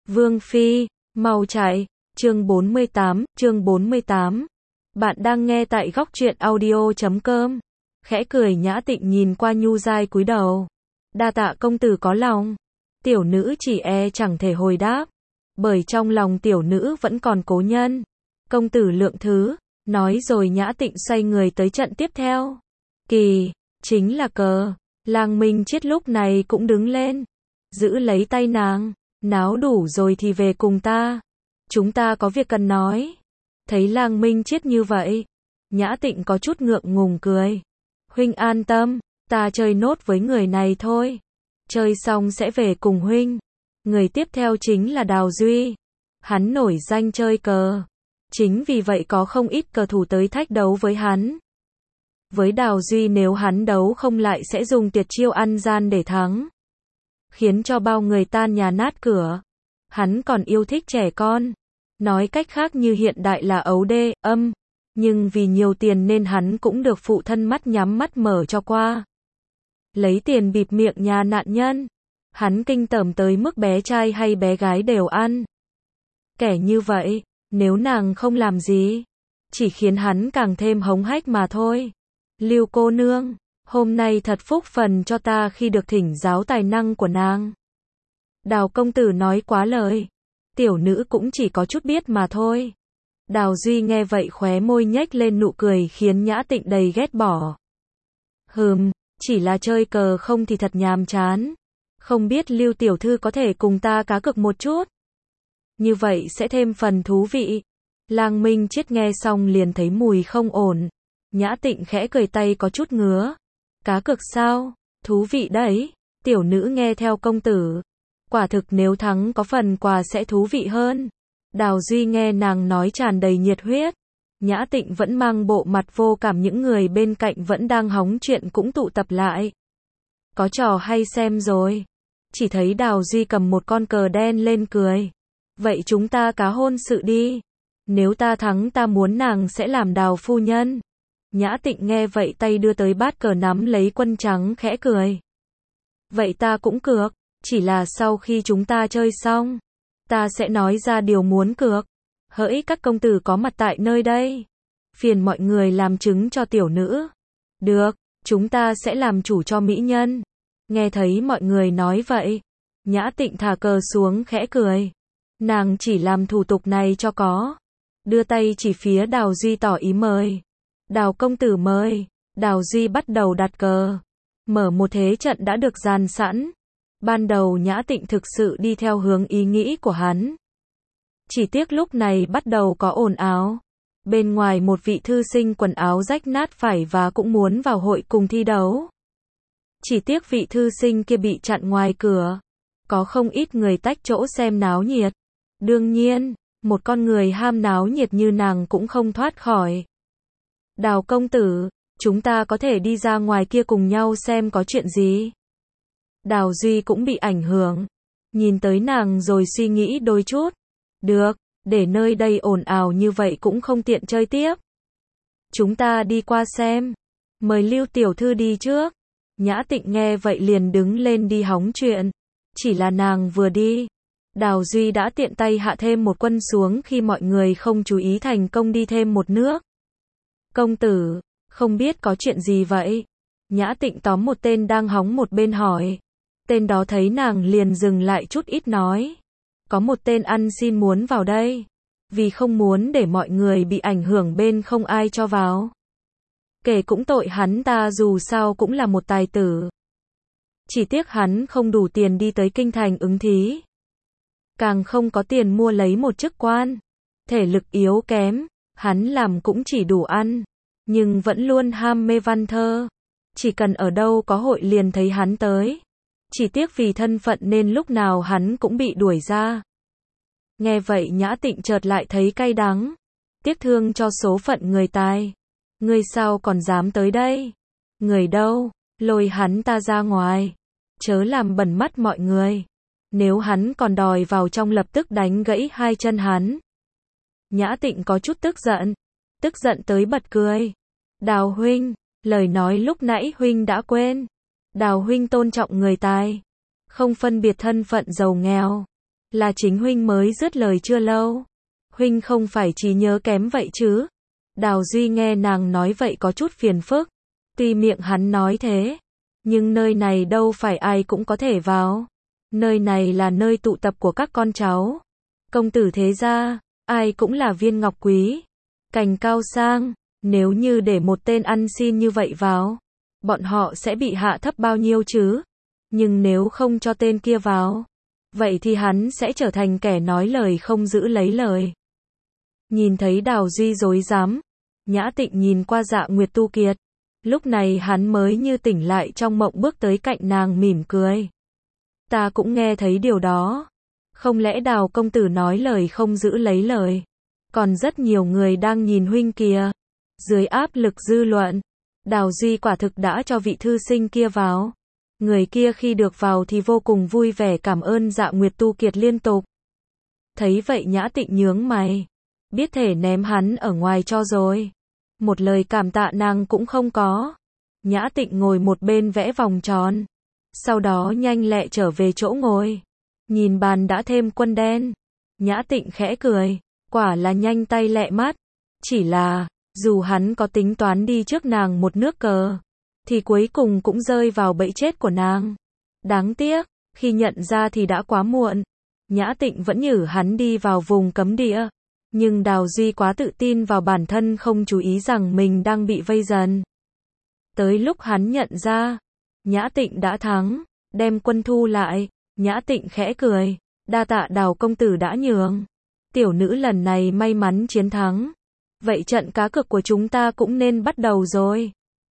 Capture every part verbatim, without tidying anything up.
Vương Phi, mau chạy. Chương bốn mươi tám, chương bốn mươi tám. Bạn đang nghe tại góc truyện audio chấm com. Khẽ cười Nhã Tịnh nhìn qua nhu dai cúi đầu. Đa tạ công tử có lòng. Tiểu nữ chỉ e chẳng thể hồi đáp. Bởi trong lòng tiểu nữ vẫn còn cố nhân. Công tử lượng thứ. Nói rồi Nhã Tịnh xoay người tới trận tiếp theo. Kỳ, chính là cờ. Lang Minh Chiết lúc này cũng đứng lên. Giữ lấy tay nàng. Náo đủ rồi thì về cùng ta. Chúng ta có việc cần nói. Thấy Lang Minh Chiết như vậy. Nhã Tịnh có chút ngượng ngùng cười. Huynh an tâm. Ta chơi nốt với người này thôi. Chơi xong sẽ về cùng huynh. Người tiếp theo chính là Đào Duy. Hắn nổi danh chơi cờ. Chính vì vậy có không ít cờ thủ tới thách đấu với hắn. Với Đào Duy nếu hắn đấu không lại sẽ dùng tuyệt chiêu ăn gian để thắng. Khiến cho bao người tan nhà nát cửa. Hắn còn yêu thích trẻ con. Nói cách khác như hiện đại là ấu đê, âm. Nhưng vì nhiều tiền nên hắn cũng được phụ thân mắt nhắm mắt mở cho qua. Lấy tiền bịt miệng nhà nạn nhân. Hắn kinh tởm tới mức bé trai hay bé gái đều ăn. Kẻ như vậy, nếu nàng không làm gì, chỉ khiến hắn càng thêm hống hách mà thôi. Lưu cô nương, hôm nay thật phúc phần cho ta khi được thỉnh giáo tài năng của nàng. Đào công tử nói quá lời. Tiểu nữ cũng chỉ có chút biết mà thôi. Đào Duy nghe vậy khóe môi nhếch lên nụ cười khiến Nhã Tịnh đầy ghét bỏ. Hừm, chỉ là chơi cờ không thì thật nhàm chán. Không biết Lưu tiểu thư có thể cùng ta cá cược một chút. Như vậy sẽ thêm phần thú vị. Lang Minh Chiết nghe xong liền thấy mùi không ổn. Nhã Tịnh khẽ cười tay có chút ngứa. Cá cược sao? Thú vị đấy. Tiểu nữ nghe theo công tử. Quả thực nếu thắng có phần quà sẽ thú vị hơn. Đào Duy nghe nàng nói tràn đầy nhiệt huyết. Nhã Tịnh vẫn mang bộ mặt vô cảm, những người bên cạnh vẫn đang hóng chuyện cũng tụ tập lại. Có trò hay xem rồi. Chỉ thấy Đào Duy cầm một con cờ đen lên cười. Vậy chúng ta cá hôn sự đi. Nếu ta thắng ta muốn nàng sẽ làm Đào phu nhân. Nhã Tịnh nghe vậy tay đưa tới bát cờ nắm lấy quân trắng khẽ cười. Vậy ta cũng cược. Chỉ là sau khi chúng ta chơi xong, ta sẽ nói ra điều muốn cược. Hỡi các công tử có mặt tại nơi đây, phiền mọi người làm chứng cho tiểu nữ. Được, chúng ta sẽ làm chủ cho mỹ nhân. Nghe thấy mọi người nói vậy, Nhã Tịnh thả cờ xuống khẽ cười. Nàng chỉ làm thủ tục này cho có. Đưa tay chỉ phía Đào Duy tỏ ý mời. Đào công tử mời. Đào Duy bắt đầu đặt cờ. Mở một thế trận đã được dàn sẵn. Ban đầu Nhã Tịnh thực sự đi theo hướng ý nghĩ của hắn. Chỉ tiếc lúc này bắt đầu có ồn ào. Bên ngoài một vị thư sinh quần áo rách nát phải và cũng muốn vào hội cùng thi đấu. Chỉ tiếc vị thư sinh kia bị chặn ngoài cửa. Có không ít người tách chỗ xem náo nhiệt. Đương nhiên, một con người ham náo nhiệt như nàng cũng không thoát khỏi. Đào công tử, chúng ta có thể đi ra ngoài kia cùng nhau xem có chuyện gì. Đào Duy cũng bị ảnh hưởng. Nhìn tới nàng rồi suy nghĩ đôi chút. Được, để nơi đây ồn ào như vậy cũng không tiện chơi tiếp. Chúng ta đi qua xem. Mời Lưu tiểu thư đi trước. Nhã Tịnh nghe vậy liền đứng lên đi hóng chuyện. Chỉ là nàng vừa đi, Đào Duy đã tiện tay hạ thêm một quân xuống khi mọi người không chú ý, thành công đi thêm một nước. Công tử, không biết có chuyện gì vậy? Nhã Tịnh tóm một tên đang hóng một bên hỏi. Tên đó thấy nàng liền dừng lại chút ít nói. Có một tên ăn xin muốn vào đây. Vì không muốn để mọi người bị ảnh hưởng bên không ai cho vào. Kể cũng tội hắn ta, dù sao cũng là một tài tử. Chỉ tiếc hắn không đủ tiền đi tới kinh thành ứng thí. Càng không có tiền mua lấy một chức quan. Thể lực yếu kém, hắn làm cũng chỉ đủ ăn. Nhưng vẫn luôn ham mê văn thơ. Chỉ cần ở đâu có hội liền thấy hắn tới. Chỉ tiếc vì thân phận nên lúc nào hắn cũng bị đuổi ra. Nghe vậy Nhã Tịnh chợt lại thấy cay đắng. Tiếc thương cho số phận người tài. Ngươi sao còn dám tới đây? Người đâu? Lôi hắn ta ra ngoài. Chớ làm bẩn mắt mọi người. Nếu hắn còn đòi vào trong lập tức đánh gãy hai chân hắn. Nhã Tịnh có chút tức giận. Tức giận tới bật cười. Đào huynh, lời nói lúc nãy huynh đã quên. Đào huynh tôn trọng người tài. Không phân biệt thân phận giàu nghèo. Là chính huynh mới dứt lời chưa lâu. Huynh không phải trí nhớ kém vậy chứ? Đào Duy nghe nàng nói vậy có chút phiền phức. Tuy miệng hắn nói thế, nhưng nơi này đâu phải ai cũng có thể vào. Nơi này là nơi tụ tập của các con cháu. Công tử thế gia, ai cũng là viên ngọc quý. Cành cao sang, nếu như để một tên ăn xin như vậy vào, bọn họ sẽ bị hạ thấp bao nhiêu chứ? Nhưng nếu không cho tên kia vào, vậy thì hắn sẽ trở thành kẻ nói lời không giữ lấy lời. Nhìn thấy Đào Duy rối rắm, Nhã Tịnh nhìn qua Dạ Nguyệt Tu Kiệt. Lúc này hắn mới như tỉnh lại trong mộng, bước tới cạnh nàng mỉm cười. Ta cũng nghe thấy điều đó. Không lẽ Đào công tử nói lời không giữ lấy lời? Còn rất nhiều người đang nhìn huynh kìa. Dưới áp lực dư luận, Đào Duy quả thực đã cho vị thư sinh kia vào. Người kia khi được vào thì vô cùng vui vẻ cảm ơn Dạ Nguyệt Tu Kiệt liên tục. Thấy vậy Nhã Tịnh nhướng mày. Biết thể ném hắn ở ngoài cho rồi. Một lời cảm tạ nàng cũng không có. Nhã Tịnh ngồi một bên vẽ vòng tròn. Sau đó nhanh lẹ trở về chỗ ngồi. Nhìn bàn đã thêm quân đen. Nhã Tịnh khẽ cười. Quả là nhanh tay lẹ mắt. Chỉ là, dù hắn có tính toán đi trước nàng một nước cờ, thì cuối cùng cũng rơi vào bẫy chết của nàng. Đáng tiếc, khi nhận ra thì đã quá muộn. Nhã Tịnh vẫn nhử hắn đi vào vùng cấm địa. Nhưng Đào Duy quá tự tin vào bản thân không chú ý rằng mình đang bị vây dần. Tới lúc hắn nhận ra, Nhã Tịnh đã thắng, đem quân thu lại. Nhã Tịnh khẽ cười, đa tạ Đào công tử đã nhường. Tiểu nữ lần này may mắn chiến thắng. Vậy trận cá cược của chúng ta cũng nên bắt đầu rồi.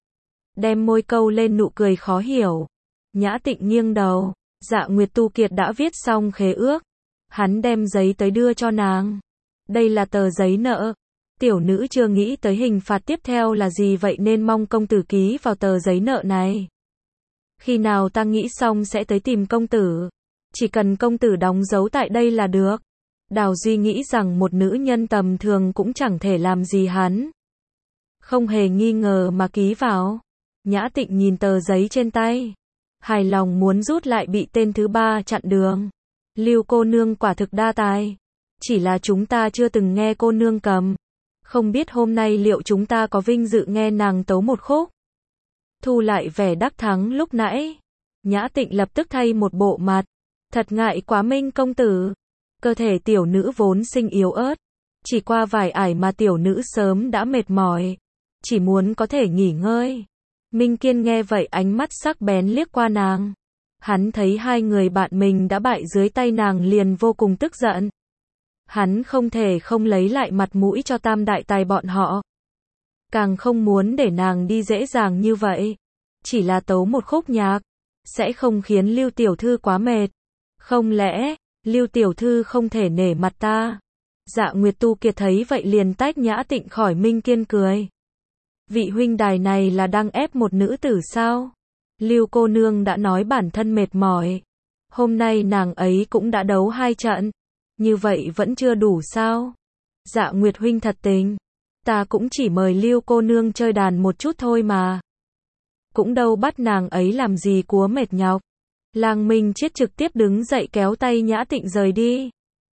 Đem môi câu lên nụ cười khó hiểu. Nhã Tịnh nghiêng đầu. Dạ Nguyệt Tu Kiệt đã viết xong khế ước. Hắn đem giấy tới đưa cho nàng. Đây là tờ giấy nợ. Tiểu nữ chưa nghĩ tới hình phạt tiếp theo là gì, vậy nên mong công tử ký vào tờ giấy nợ này. Khi nào ta nghĩ xong sẽ tới tìm công tử. Chỉ cần công tử đóng dấu tại đây là được. Đào Duy nghĩ rằng một nữ nhân tầm thường cũng chẳng thể làm gì hắn. Không hề nghi ngờ mà ký vào. Nhã Tịnh nhìn tờ giấy trên tay. Hài lòng muốn rút lại bị tên thứ ba chặn đường. Lưu cô nương quả thực đa tài. Chỉ là chúng ta chưa từng nghe cô nương cầm. Không biết hôm nay liệu chúng ta có vinh dự nghe nàng tấu một khúc. Thu lại vẻ đắc thắng lúc nãy. Nhã Tịnh lập tức thay một bộ mặt. Thật ngại quá Minh công tử. Cơ thể tiểu nữ vốn sinh yếu ớt. Chỉ qua vài ải mà tiểu nữ sớm đã mệt mỏi. Chỉ muốn có thể nghỉ ngơi. Minh Kiên nghe vậy ánh mắt sắc bén liếc qua nàng. Hắn thấy hai người bạn mình đã bại dưới tay nàng liền vô cùng tức giận. Hắn không thể không lấy lại mặt mũi cho tam đại tài bọn họ. Càng không muốn để nàng đi dễ dàng như vậy. Chỉ là tấu một khúc nhạc, sẽ không khiến Lưu tiểu thư quá mệt. Không lẽ, Lưu tiểu thư không thể nể mặt ta? Dạ Nguyệt Tu Kiệt thấy vậy liền tách Nhã Tịnh khỏi Minh Kiên cười. Vị huynh đài này là đang ép một nữ tử sao? Lưu cô nương đã nói bản thân mệt mỏi. Hôm nay nàng ấy cũng đã đấu hai trận. Như vậy vẫn chưa đủ sao? Dạ Nguyệt huynh thật tình. Ta cũng chỉ mời Lưu cô nương chơi đàn một chút thôi mà. Cũng đâu bắt nàng ấy làm gì cúa mệt nhọc. Lang Minh Chiết trực tiếp đứng dậy kéo tay Nhã Tịnh rời đi.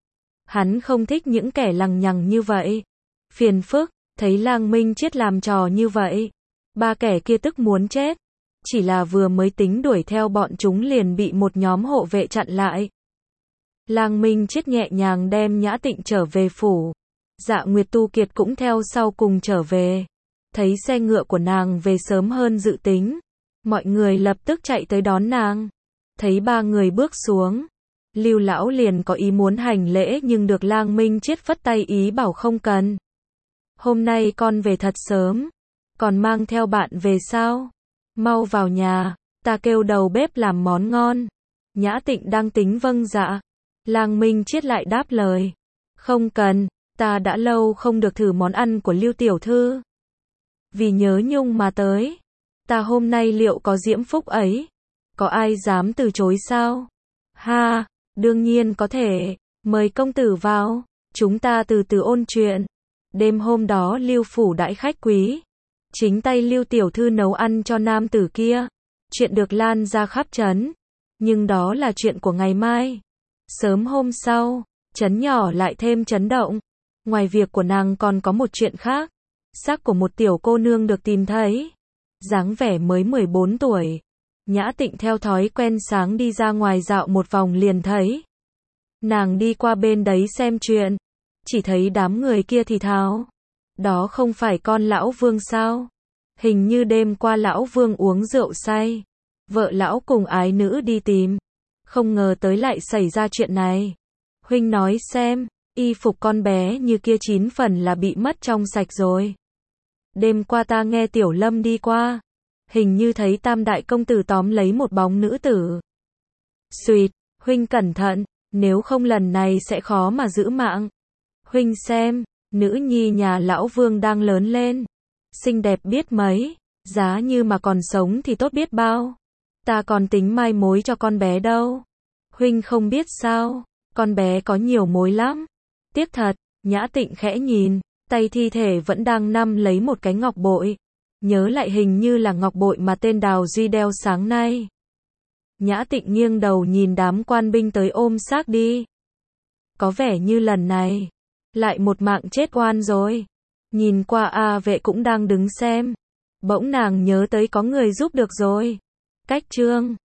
Hắn không thích những kẻ lằng nhằng như vậy. Phiền phức, thấy Lang Minh Chiết làm trò như vậy. Ba kẻ kia tức muốn chết. Chỉ là vừa mới tính đuổi theo bọn chúng liền bị một nhóm hộ vệ chặn lại. Lang Minh Chiết nhẹ nhàng đem Nhã Tịnh trở về phủ. Dạ Nguyệt Tu Kiệt cũng theo sau cùng trở về. Thấy xe ngựa của nàng về sớm hơn dự tính. Mọi người lập tức chạy tới đón nàng. Thấy ba người bước xuống. Lưu lão liền có ý muốn hành lễ nhưng được Lang Minh Chiết phất tay ý bảo không cần. Hôm nay con về thật sớm. Còn mang theo bạn về sao? Mau vào nhà, ta kêu đầu bếp làm món ngon. Nhã Tịnh đang tính vâng dạ. Lang Minh Chiết lại đáp lời. Không cần, ta đã lâu không được thử món ăn của Lưu tiểu thư. Vì nhớ nhung mà tới. Ta hôm nay liệu có diễm phúc ấy? Có ai dám từ chối sao? Ha, đương nhiên có thể. Mời công tử vào. Chúng ta từ từ ôn chuyện. Đêm hôm đó Lưu phủ đãi khách quý. Chính tay Lưu tiểu thư nấu ăn cho nam tử kia. Chuyện được lan ra khắp trấn. Nhưng đó là chuyện của ngày mai. Sớm hôm sau, trấn nhỏ lại thêm chấn động. Ngoài việc của nàng còn có một chuyện khác. Xác của một tiểu cô nương được tìm thấy. Dáng vẻ mới mười bốn tuổi. Nhã Tịnh theo thói quen sáng đi ra ngoài dạo một vòng liền thấy. Nàng đi qua bên đấy xem chuyện. Chỉ thấy đám người kia thì thào. Đó không phải con lão Vương sao? Hình như đêm qua lão Vương uống rượu say. Vợ lão cùng ái nữ đi tìm. Không ngờ tới lại xảy ra chuyện này. Huynh nói xem, y phục con bé như kia chín phần là bị mất trong sạch rồi. Đêm qua ta nghe Tiểu Lâm đi qua. Hình như thấy Tam đại công tử tóm lấy một bóng nữ tử. Xuyệt, huynh cẩn thận, nếu không lần này sẽ khó mà giữ mạng. Huynh xem, nữ nhi nhà lão Vương đang lớn lên. Xinh đẹp biết mấy, giá như mà còn sống thì tốt biết bao. Ta còn tính mai mối cho con bé đâu. Huynh không biết sao, con bé có nhiều mối lắm. Tiếc thật, Nhã Tịnh khẽ nhìn, tay thi thể vẫn đang nắm lấy một cái ngọc bội. Nhớ lại hình như là ngọc bội mà tên Đào Duy đeo sáng nay. Nhã Tịnh nghiêng đầu nhìn đám quan binh tới ôm xác đi. Có vẻ như lần này, lại một mạng chết oan rồi. Nhìn qua A Vệ cũng đang đứng xem. Bỗng nàng nhớ tới có người giúp được rồi. Cách trương.